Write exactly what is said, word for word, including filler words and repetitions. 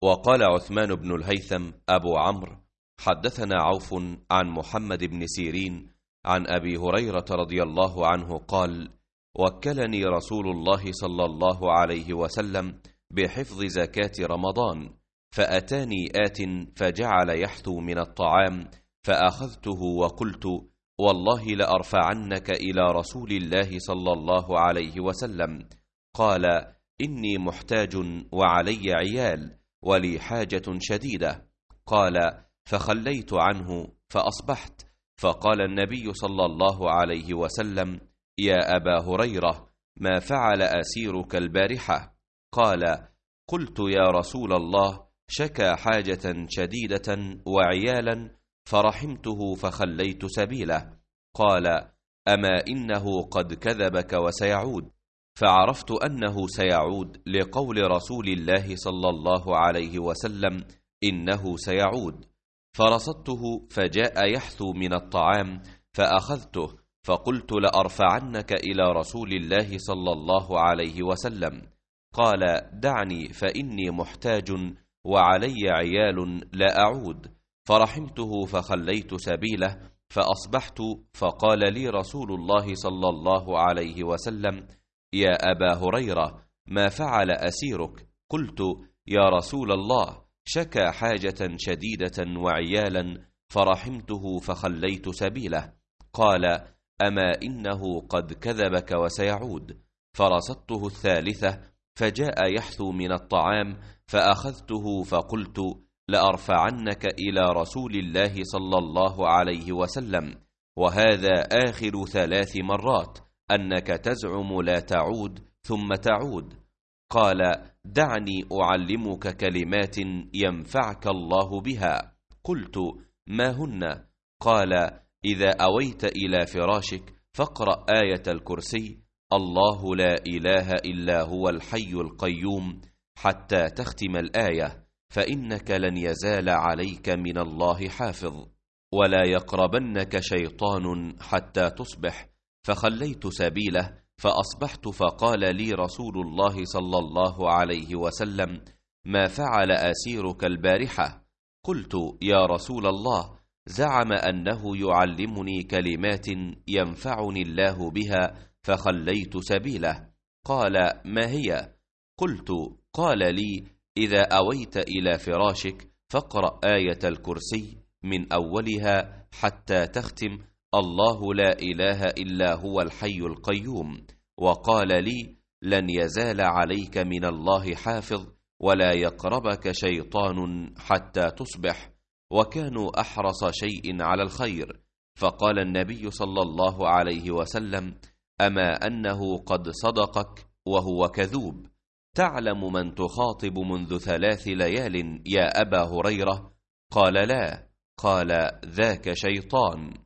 وقال عثمان بن الهيثم أبو عمرو: حدثنا عوف عن محمد بن سيرين عن أبي هريرة رضي الله عنه قال: وكلني رسول الله صلى الله عليه وسلم بحفظ زكاة رمضان، فأتاني آت فجعل يحثو من الطعام، فأخذته وقلت: والله لأرفعنك إلى رسول الله صلى الله عليه وسلم. قال: إني محتاج وعلي عيال ولي حاجة شديدة. قال: فخليت عنه فأصبحت، فقال النبي صلى الله عليه وسلم: يا أبا هريرة، ما فعل أسيرك البارحة؟ قال: قلت: يا رسول الله، شكى حاجة شديدة وعيالا فرحمته فخليت سبيله. قال: أما إنه قد كذبك وسيعود. فعرفت أنه سيعود لقول رسول الله صلى الله عليه وسلم: إنه سيعود. فرصدته فجاء يحثو من الطعام، فأخذته فقلت: لأرفعنك إلى رسول الله صلى الله عليه وسلم. قال: دعني فإني محتاج وعلي عيال لا أعود. فرحمته فخليت سبيله، فأصبحت، فقال لي رسول الله صلى الله عليه وسلم: يا أبا هريرة، ما فعل أسيرك؟ قلت: يا رسول الله، شكى حاجة شديدة وعيالا فرحمته فخليت سبيله. قال: أما إنه قد كذبك وسيعود. فرصدته الثالثة فجاء يحثو من الطعام، فأخذته فقلت: لأرفعنك إلى رسول الله صلى الله عليه وسلم. وهذا آخر ثلاث مرات أنك تزعم لا تعود ثم تعود. قال: دعني أعلمك كلمات ينفعك الله بها. قلت: ما هن؟ قال: إذا أويت إلى فراشك فاقرأ آية الكرسي: الله لا إله إلا هو الحي القيوم، حتى تختم الآية، فإنك لن يزال عليك من الله حافظ، ولا يقربنك شيطان حتى تصبح. فخليت سبيله، فأصبحت، فقال لي رسول الله صلى الله عليه وسلم: ما فعل أسيرك البارحة؟ قلت: يا رسول الله، زعم أنه يعلمني كلمات ينفعني الله بها، فخليت سبيله. قال: ما هي؟ قلت: قال لي: إذا أويت إلى فراشك فاقرأ آية الكرسي من أولها حتى تختم: الله لا إله إلا هو الحي القيوم. وقال لي: لن يزال عليك من الله حافظ، ولا يقربك شيطان حتى تصبح. وكانوا أحرص شيء على الخير. فقال النبي صلى الله عليه وسلم: أما أنه قد صدقك وهو كذوب. تعلم من تخاطب منذ ثلاث ليال يا أبا هريرة؟ قال: لا. قال: ذاك شيطان.